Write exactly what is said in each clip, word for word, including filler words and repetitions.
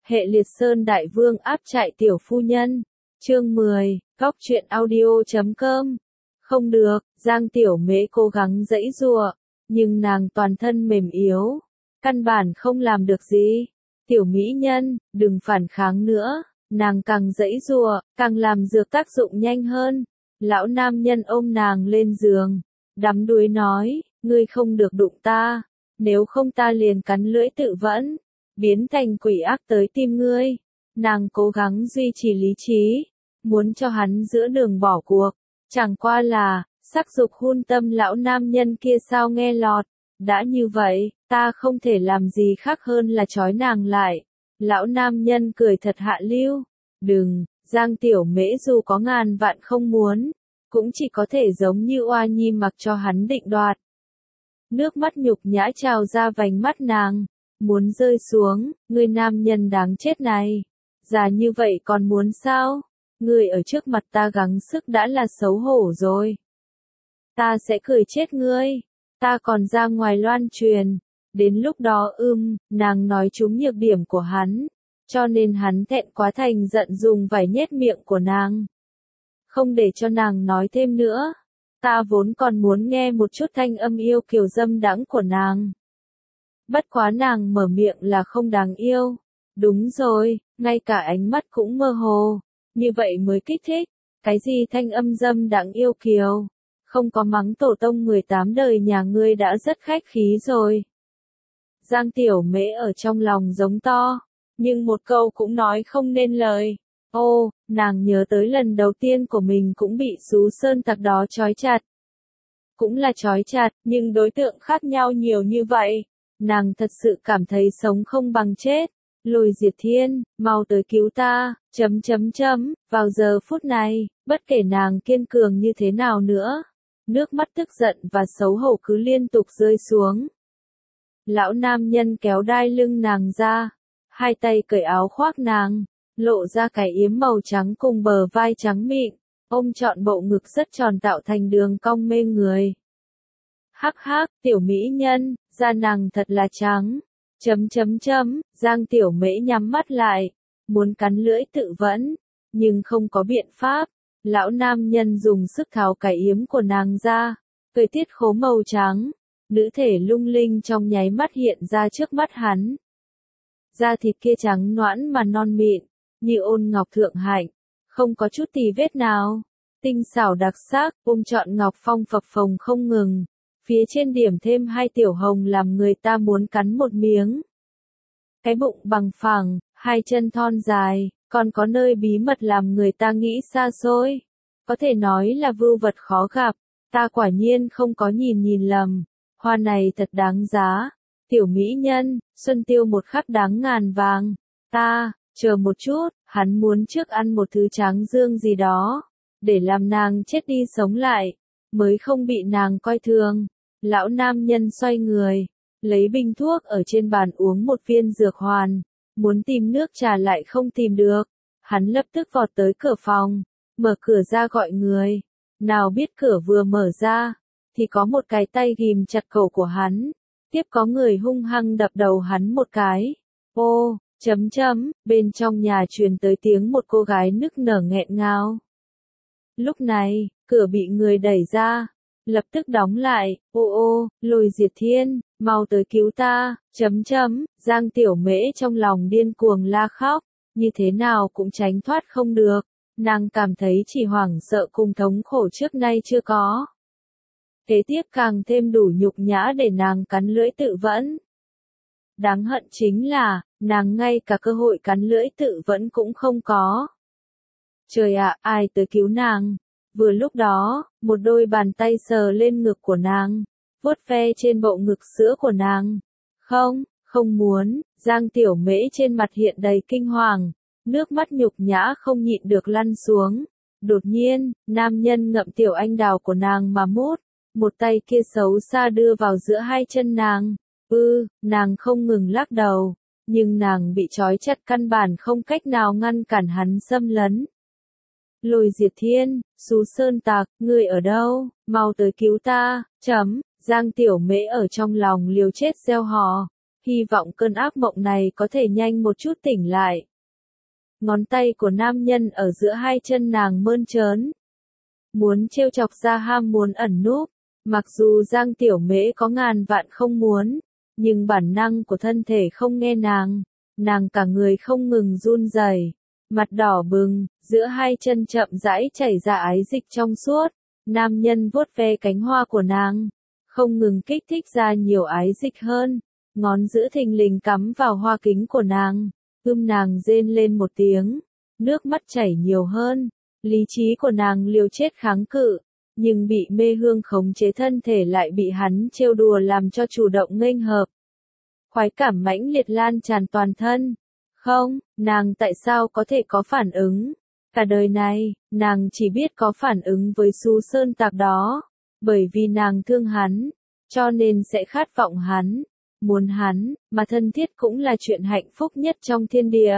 Hệ Liệt Sơn Đại Vương áp trại tiểu phu nhân. Chương mười, Góc truyện audio chấm com. Không được, Giang Tiểu Mễ cố gắng giãy giụa, nhưng nàng toàn thân mềm yếu, căn bản không làm được gì. Tiểu mỹ nhân, đừng phản kháng nữa. Nàng càng giãy giụa, càng làm dược tác dụng nhanh hơn. Lão nam nhân ôm nàng lên giường, đắm đuối nói, ngươi không được đụng ta, nếu không ta liền cắn lưỡi tự vẫn, biến thành quỷ ác tới tim ngươi. Nàng cố gắng duy trì lý trí, muốn cho hắn giữa đường bỏ cuộc, chẳng qua là, sắc dục hun tâm lão nam nhân kia sao nghe lọt. Đã như vậy, ta không thể làm gì khác hơn là trói nàng lại. Lão nam nhân cười thật hạ lưu. Đừng, Giang Tiểu Mễ dù có ngàn vạn không muốn, cũng chỉ có thể giống như oa nhi mặc cho hắn định đoạt. Nước mắt nhục nhã trào ra vành mắt nàng, muốn rơi xuống, ngươi nam nhân đáng chết này. Già như vậy còn muốn sao? Ngươi ở trước mặt ta gắng sức đã là xấu hổ rồi. Ta sẽ cười chết ngươi. Ta còn ra ngoài loan truyền. Đến lúc đó ưm, nàng nói trúng nhược điểm của hắn. Cho nên hắn thẹn quá thành giận dùng vải nhét miệng của nàng. Không để cho nàng nói thêm nữa. Ta vốn còn muốn nghe một chút thanh âm yêu kiều dâm đãng của nàng. Bất quá nàng mở miệng là không đáng yêu. Đúng rồi, ngay cả ánh mắt cũng mơ hồ. Như vậy mới kích thích. Cái gì thanh âm dâm đãng yêu kiều? Không có mắng tổ tông mười tám đời nhà ngươi đã rất khách khí rồi. Giang Tiểu Mễ ở trong lòng giống to, nhưng một câu cũng nói không nên lời. Ô, nàng nhớ tới lần đầu tiên của mình cũng bị xú sơn tặc đó trói chặt. Cũng là trói chặt, nhưng đối tượng khác nhau nhiều như vậy. Nàng thật sự cảm thấy sống không bằng chết. Lôi Diệt Thiên, mau tới cứu ta, chấm chấm chấm, vào giờ phút này, bất kể nàng kiên cường như thế nào nữa. Nước mắt tức giận và xấu hổ cứ liên tục rơi xuống. Lão nam nhân kéo đai lưng nàng ra, hai tay cởi áo khoác nàng, lộ ra cái yếm màu trắng cùng bờ vai trắng mịn, ôm trọn bộ ngực rất tròn tạo thành đường cong mê người. Hắc hắc, tiểu mỹ nhân, da nàng thật là trắng. Chấm chấm chấm, Giang Tiểu Mễ nhắm mắt lại, muốn cắn lưỡi tự vẫn, nhưng không có biện pháp. Lão nam nhân dùng sức tháo cái yếm của nàng ra, cởi tiết khố màu trắng, nữ thể lung linh trong nháy mắt hiện ra trước mắt hắn. Da thịt kia trắng nõn mà non mịn, như ôn ngọc thượng hạnh, không có chút tì vết nào, tinh xảo đặc sắc, ôm trọn ngọc phong phập phồng không ngừng, phía trên điểm thêm hai tiểu hồng làm người ta muốn cắn một miếng. Cái bụng bằng phẳng, hai chân thon dài, còn có nơi bí mật làm người ta nghĩ xa xôi. Có thể nói là vưu vật khó gặp, ta quả nhiên không có nhìn nhìn lầm. Hoa này thật đáng giá. Tiểu mỹ nhân, xuân tiêu một khắc đáng ngàn vàng. Ta, chờ một chút, hắn muốn trước ăn một thứ tráng dương gì đó, để làm nàng chết đi sống lại, mới không bị nàng coi thường. Lão nam nhân xoay người, lấy bình thuốc ở trên bàn uống một viên dược hoàn, muốn tìm nước trà lại không tìm được. Hắn lập tức vọt tới cửa phòng, mở cửa ra gọi người. Nào biết cửa vừa mở ra, thì có một cái tay ghim chặt cổ của hắn. Tiếp có người hung hăng đập đầu hắn một cái. Ô, chấm chấm, bên trong nhà truyền tới tiếng một cô gái nức nở nghẹn ngào. Lúc này, cửa bị người đẩy ra, lập tức đóng lại. Ô ô, Lôi Diệt Thiên, mau tới cứu ta, chấm chấm, Giang Tiểu Mễ trong lòng điên cuồng la khóc, như thế nào cũng tránh thoát không được. Nàng cảm thấy chỉ hoảng sợ cùng thống khổ trước nay chưa có. Kế tiếp càng thêm đủ nhục nhã để nàng cắn lưỡi tự vẫn. Đáng hận chính là, nàng ngay cả cơ hội cắn lưỡi tự vẫn cũng không có. Trời ạ, ai tới cứu nàng? Vừa lúc đó, một đôi bàn tay sờ lên ngực của nàng, vuốt ve trên bộ ngực sữa của nàng. Không, không muốn, Giang Tiểu Mễ trên mặt hiện đầy kinh hoàng, nước mắt nhục nhã không nhịn được lăn xuống. Đột nhiên, nam nhân ngậm tiểu anh đào của nàng mà mút, một tay kia xấu xa đưa vào giữa hai chân nàng. Ư, nàng không ngừng lắc đầu, nhưng nàng bị trói chặt căn bản không cách nào ngăn cản hắn xâm lấn. Lôi Diệt Thiên, xú sơn tặc, ngươi ở đâu, mau tới cứu ta, chấm, Giang Tiểu Mễ ở trong lòng liều chết gieo hò, hy vọng cơn ác mộng này có thể nhanh một chút tỉnh lại. Ngón tay của nam nhân ở giữa hai chân nàng mơn trớn. Muốn trêu chọc ra ham muốn ẩn núp, mặc dù Giang Tiểu Mễ có ngàn vạn không muốn, nhưng bản năng của thân thể không nghe nàng, nàng cả người không ngừng run rẩy, mặt đỏ bừng, giữa hai chân chậm rãi chảy ra ái dịch trong suốt, nam nhân vuốt ve cánh hoa của nàng, không ngừng kích thích ra nhiều ái dịch hơn, ngón giữa thình lình cắm vào hoa kính của nàng, ưm nàng rên lên một tiếng, nước mắt chảy nhiều hơn, lý trí của nàng liều chết kháng cự, nhưng bị mê hương khống chế thân thể lại bị hắn trêu đùa làm cho chủ động nghênh hợp. Khoái cảm mãnh liệt lan tràn toàn thân. Không, nàng tại sao có thể có phản ứng? Cả đời này, nàng chỉ biết có phản ứng với Su Sơn Tạc đó, bởi vì nàng thương hắn, cho nên sẽ khát vọng hắn, muốn hắn, mà thân thiết cũng là chuyện hạnh phúc nhất trong thiên địa.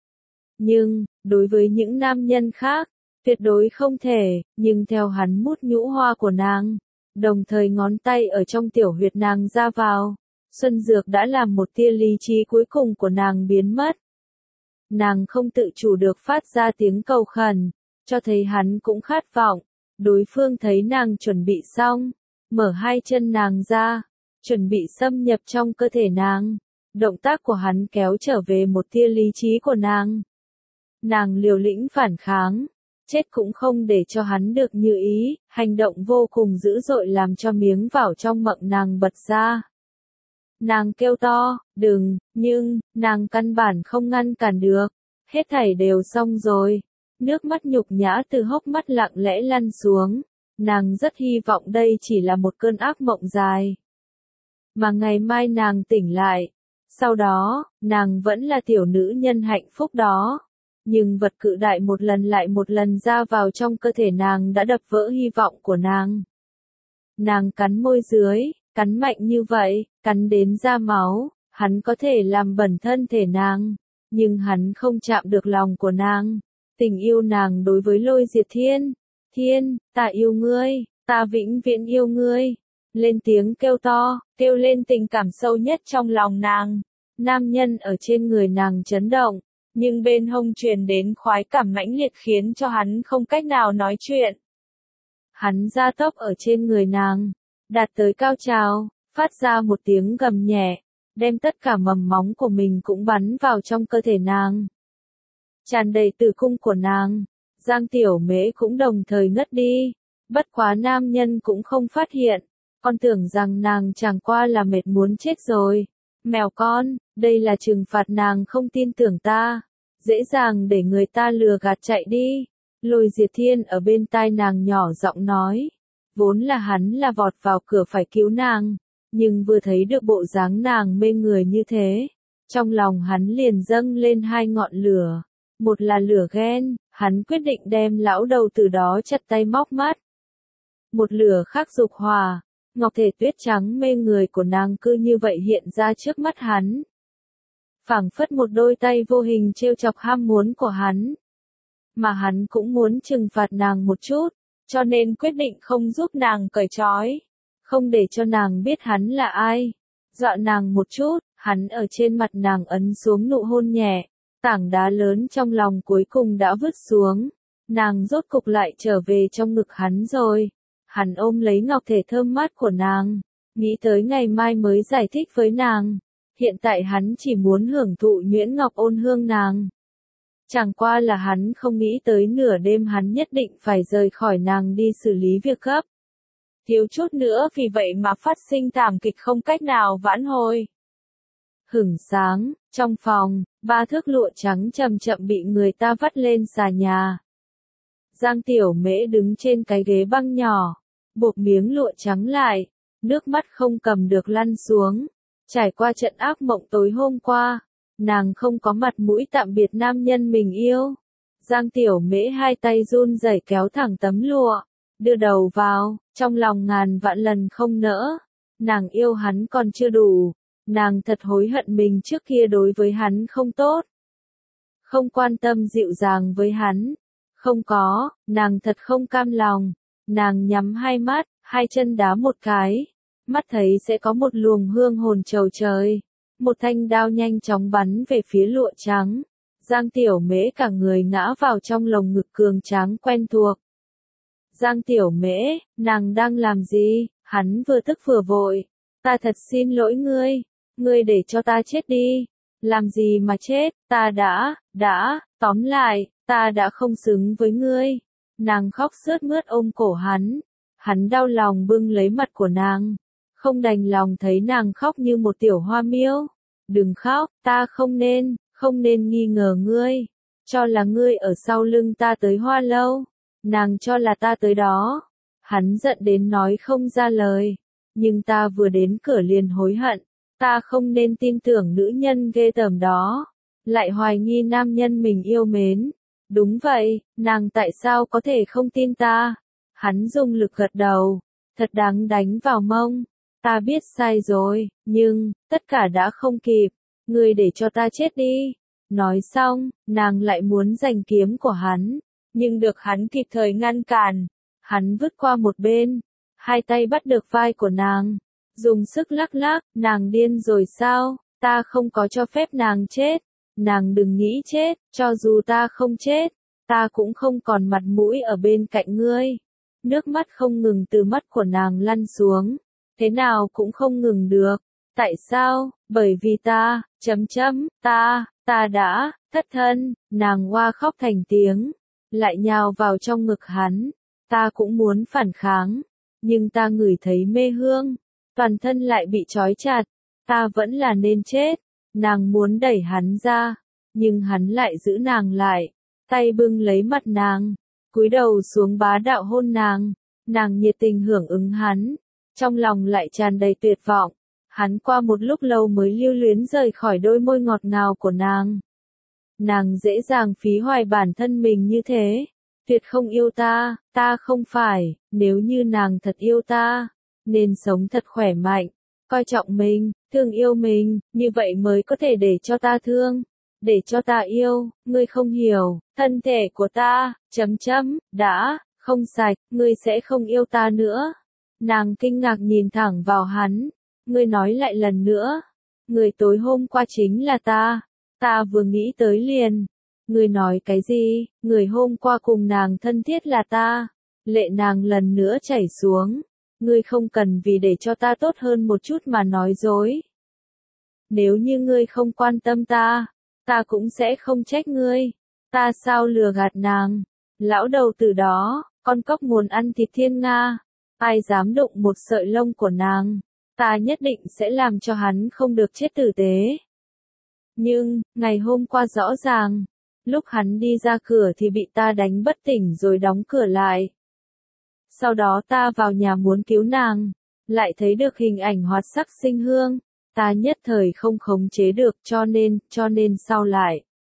Nhưng, đối với những nam nhân khác, tuyệt đối không thể, nhưng theo hắn mút nhũ hoa của nàng, đồng thời ngón tay ở trong tiểu huyệt nàng ra vào, Xuân Dược đã làm một tia lý trí cuối cùng của nàng biến mất. Nàng không tự chủ được phát ra tiếng cầu khẩn, cho thấy hắn cũng khát vọng, đối phương thấy nàng chuẩn bị xong, mở hai chân nàng ra, chuẩn bị xâm nhập trong cơ thể nàng, động tác của hắn kéo trở về một tia lý trí của nàng. Nàng liều lĩnh phản kháng, chết cũng không để cho hắn được như ý, hành động vô cùng dữ dội làm cho miếng vải trong mộng nàng bật ra. Nàng kêu to, đừng, nhưng, nàng căn bản không ngăn cản được, hết thảy đều xong rồi, nước mắt nhục nhã từ hốc mắt lặng lẽ lăn xuống, nàng rất hy vọng đây chỉ là một cơn ác mộng dài. Mà ngày mai nàng tỉnh lại, sau đó, nàng vẫn là tiểu nữ nhân hạnh phúc đó. Nhưng vật cự đại một lần lại một lần ra vào trong cơ thể nàng đã đập vỡ hy vọng của nàng. Nàng cắn môi dưới, cắn mạnh như vậy, cắn đến ra máu, hắn có thể làm bẩn thân thể nàng, nhưng hắn không chạm được lòng của nàng. Tình yêu nàng đối với Lôi Diệt Thiên, Thiên, ta yêu ngươi, ta vĩnh viễn yêu ngươi. Lên tiếng kêu to, kêu lên tình cảm sâu nhất trong lòng nàng. Nam nhân ở trên người nàng chấn động. Nhưng bên hông truyền đến khoái cảm mãnh liệt khiến cho hắn không cách nào nói chuyện. Hắn gia tốc ở trên người nàng, đạt tới cao trào, phát ra một tiếng gầm nhẹ, đem tất cả mầm móng của mình cũng bắn vào trong cơ thể nàng. Tràn đầy tử cung của nàng, Giang Tiểu Mễ cũng đồng thời ngất đi, bất quá nam nhân cũng không phát hiện, con tưởng rằng nàng chẳng qua là mệt muốn chết rồi. Mèo con, đây là trừng phạt nàng không tin tưởng ta, dễ dàng để người ta lừa gạt chạy đi. Lôi Diệt Thiên ở bên tai nàng nhỏ giọng nói, vốn là hắn là vọt vào cửa phải cứu nàng, nhưng vừa thấy được bộ dáng nàng mê người như thế, trong lòng hắn liền dâng lên hai ngọn lửa, một là lửa ghen, hắn quyết định đem lão đầu từ đó chặt tay móc mắt. Một lửa khác dục hỏa. Ngọc thể tuyết trắng mê người của nàng cứ như vậy hiện ra trước mắt hắn. Phảng phất một đôi tay vô hình trêu chọc ham muốn của hắn. Mà hắn cũng muốn trừng phạt nàng một chút, cho nên quyết định không giúp nàng cởi trói. Không để cho nàng biết hắn là ai. Dọa nàng một chút, hắn ở trên mặt nàng ấn xuống nụ hôn nhẹ. Tảng đá lớn trong lòng cuối cùng đã vứt xuống. Nàng rốt cục lại trở về trong ngực hắn rồi. Hắn ôm lấy ngọc thể thơm mát của nàng, nghĩ tới ngày mai mới giải thích với nàng. Hiện tại hắn chỉ muốn hưởng thụ nhuyễn ngọc ôn hương nàng. Chẳng qua là hắn không nghĩ tới nửa đêm hắn nhất định phải rời khỏi nàng đi xử lý việc gấp. Thiếu chút nữa vì vậy mà phát sinh thảm kịch không cách nào vãn hồi. Hửng sáng, trong phòng, ba thước lụa trắng chậm chậm bị người ta vắt lên xà nhà. Giang Tiểu Mễ đứng trên cái ghế băng nhỏ, buộc miếng lụa trắng lại, nước mắt không cầm được lăn xuống. Trải qua trận ác mộng tối hôm qua, nàng không có mặt mũi tạm biệt nam nhân mình yêu. Giang Tiểu Mễ hai tay run rẩy kéo thẳng tấm lụa, đưa đầu vào, trong lòng ngàn vạn lần không nỡ. Nàng yêu hắn còn chưa đủ, nàng thật hối hận mình trước kia đối với hắn không tốt. Không quan tâm dịu dàng với hắn. Không có, nàng thật không cam lòng. Nàng nhắm hai mắt, hai chân đá một cái. Mắt thấy sẽ có một luồng hương hồn trầu trời. một thanh đao nhanh chóng bắn về phía lụa trắng. Giang Tiểu Mễ cả người ngã vào trong lồng ngực cường tráng quen thuộc. Giang Tiểu Mễ, nàng đang làm gì? Hắn vừa tức vừa vội. Ta thật xin lỗi ngươi, ngươi để cho ta chết đi. Làm gì mà chết, ta đã, đã, tóm lại, ta đã không xứng với ngươi. Nàng khóc sướt mướt ôm cổ hắn. Hắn đau lòng bưng lấy mặt của nàng. Không đành lòng thấy nàng khóc như một tiểu hoa miêu. Đừng khóc, ta không nên, không nên nghi ngờ ngươi. Cho là ngươi ở sau lưng ta tới Hoa Lâu. Nàng cho là ta tới đó. Hắn giận đến nói không ra lời. Nhưng ta vừa đến cửa liền hối hận. Ta không nên tin tưởng nữ nhân ghê tởm đó. Lại hoài nghi nam nhân mình yêu mến. Đúng vậy, nàng tại sao có thể không tin ta? Hắn dùng lực gật đầu. Thật đáng đánh vào mông. Ta biết sai rồi, nhưng, tất cả đã không kịp. Ngươi để cho ta chết đi. Nói xong, nàng lại muốn giành kiếm của hắn. Nhưng được hắn kịp thời ngăn cản. Hắn vứt qua một bên. Hai tay bắt được vai của nàng. Dùng sức lắc lắc, nàng điên rồi sao? Ta không có cho phép nàng chết. Nàng đừng nghĩ chết, cho dù ta không chết. Ta cũng không còn mặt mũi ở bên cạnh ngươi. Nước mắt không ngừng từ mắt của nàng lăn xuống. Thế nào cũng không ngừng được. Tại sao? Bởi vì ta, chấm chấm, ta, ta đã, thất thân. Nàng hoa khóc thành tiếng. Lại nhào vào trong ngực hắn. Ta cũng muốn phản kháng. Nhưng ta ngửi thấy mê hương. Toàn thân lại bị trói chặt. Ta vẫn là nên chết. Nàng muốn đẩy hắn ra. Nhưng hắn lại giữ nàng lại. Tay bưng lấy mặt nàng. Cúi đầu xuống bá đạo hôn nàng. Nàng nhiệt tình hưởng ứng hắn. Trong lòng lại tràn đầy tuyệt vọng. Hắn qua một lúc lâu mới lưu luyến rời khỏi đôi môi ngọt ngào của nàng. Nàng dễ dàng phí hoài bản thân mình như thế. Tuyệt không yêu ta, ta không phải, nếu như nàng thật yêu ta, nên sống thật khỏe mạnh, coi trọng mình, thương yêu mình, như vậy mới có thể để cho ta thương, để cho ta yêu, ngươi không hiểu, thân thể của ta, chấm chấm, đã, không sạch, ngươi sẽ không yêu ta nữa. Nàng kinh ngạc nhìn thẳng vào hắn, ngươi nói lại lần nữa, người tối hôm qua chính là ta, ta vừa nghĩ tới liền. Ngươi nói cái gì, người hôm qua cùng nàng thân thiết là ta. Lệ nàng lần nữa chảy xuống. Ngươi không cần vì để cho ta tốt hơn một chút mà nói dối. Nếu như ngươi không quan tâm ta, ta cũng sẽ không trách ngươi. Ta sao lừa gạt nàng? Lão đầu tử đó, con cóc muốn ăn thịt thiên nga. Ai dám đụng một sợi lông của nàng, ta nhất định sẽ làm cho hắn không được chết tử tế. Nhưng, ngày hôm qua rõ ràng, lúc hắn đi ra cửa thì bị ta đánh bất tỉnh rồi đóng cửa lại. Sau đó ta vào nhà muốn cứu nàng, lại thấy được hình ảnh hoạt sắc sinh hương, ta nhất thời không khống chế được cho nên, cho nên sau lại.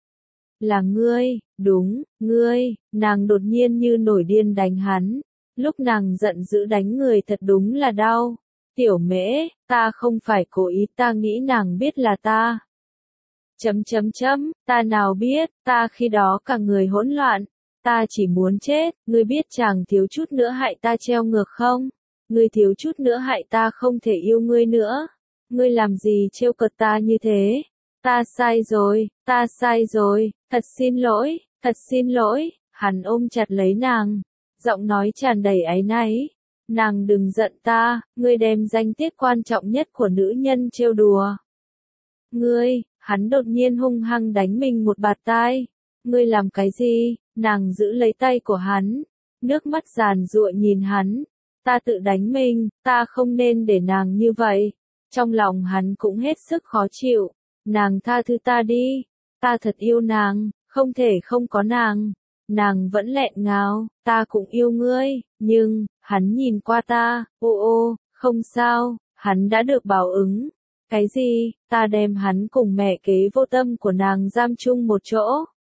Là ngươi, đúng, ngươi, nàng đột nhiên như nổi điên đánh hắn, lúc nàng giận dữ đánh người thật đúng là đau. Tiểu Mễ, ta không phải cố ý, ta nghĩ nàng biết là ta. Chấm chấm chấm, ta nào biết, ta khi đó cả người hỗn loạn, ta chỉ muốn chết, ngươi biết chàng thiếu chút nữa hại ta treo ngược không? Ngươi thiếu chút nữa hại ta không thể yêu ngươi nữa. Ngươi làm gì trêu cợt ta như thế? Ta sai rồi, ta sai rồi, thật xin lỗi, thật xin lỗi. Hắn ôm chặt lấy nàng, giọng nói tràn đầy áy náy. Nàng đừng giận ta, ngươi đem danh tiết quan trọng nhất của nữ nhân trêu đùa. Ngươi, hắn đột nhiên hung hăng đánh mình một bạt tai. Ngươi làm cái gì? Nàng giữ lấy tay của hắn, nước mắt giàn giụa nhìn hắn. Ta tự đánh mình, ta không nên để nàng như vậy. Trong lòng hắn cũng hết sức khó chịu. Nàng tha thứ ta đi, ta thật yêu nàng, không thể không có nàng. Nàng vẫn lẹn ngào, ta cũng yêu ngươi, nhưng, hắn nhìn qua ta, ô ô, không sao, hắn đã được báo ứng. Cái gì, ta đem hắn cùng mẹ kế vô tâm của nàng giam chung một chỗ.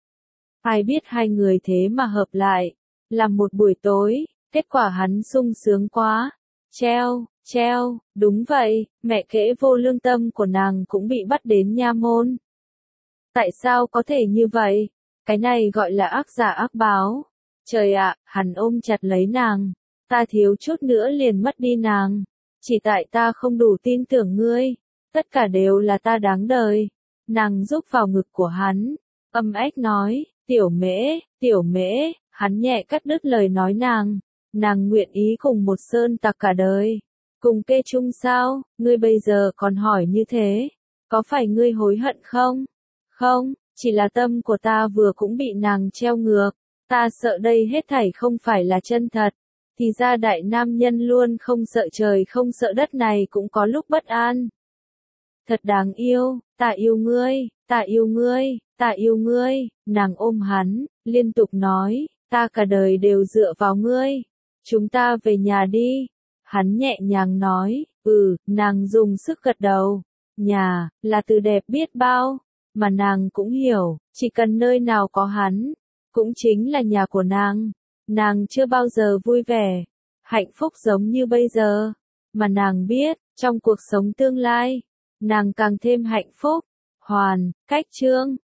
Ai biết hai người thế mà hợp lại, làm một buổi tối, kết quả hắn sung sướng quá. Treo, treo, đúng vậy, mẹ kế vô lương tâm của nàng cũng bị bắt đến nha môn. Tại sao có thể như vậy? Cái này gọi là ác giả ác báo. Trời ạ, hắn ôm chặt lấy nàng. Ta thiếu chút nữa liền mất đi nàng. Chỉ tại ta không đủ tin tưởng ngươi. tất cả đều là ta đáng đời. Nàng rúc vào ngực của hắn, âm ách nói, tiểu mễ, tiểu mễ, hắn nhẹ cắt đứt lời nói nàng. Nàng nguyện ý cùng một sơn tặc cả đời. Cùng kê chung sao, ngươi bây giờ còn hỏi như thế, có phải ngươi hối hận không? Không, chỉ là tâm của ta vừa cũng bị nàng treo ngược, ta sợ đây hết thảy không phải là chân thật. Thì ra đại nam nhân luôn không sợ trời không sợ đất này cũng có lúc bất an. Thật đáng yêu, ta yêu ngươi, ta yêu ngươi, ta yêu ngươi, nàng ôm hắn, liên tục nói, ta cả đời đều dựa vào ngươi, chúng ta về nhà đi. Hắn nhẹ nhàng nói, ừ, nàng dùng sức gật đầu, nhà, là từ đẹp biết bao, mà nàng cũng hiểu, chỉ cần nơi nào có hắn, cũng chính là nhà của nàng. Nàng chưa bao giờ vui vẻ, hạnh phúc giống như bây giờ, mà nàng biết, trong cuộc sống tương lai, nàng càng thêm hạnh phúc. Hoàn, cách chương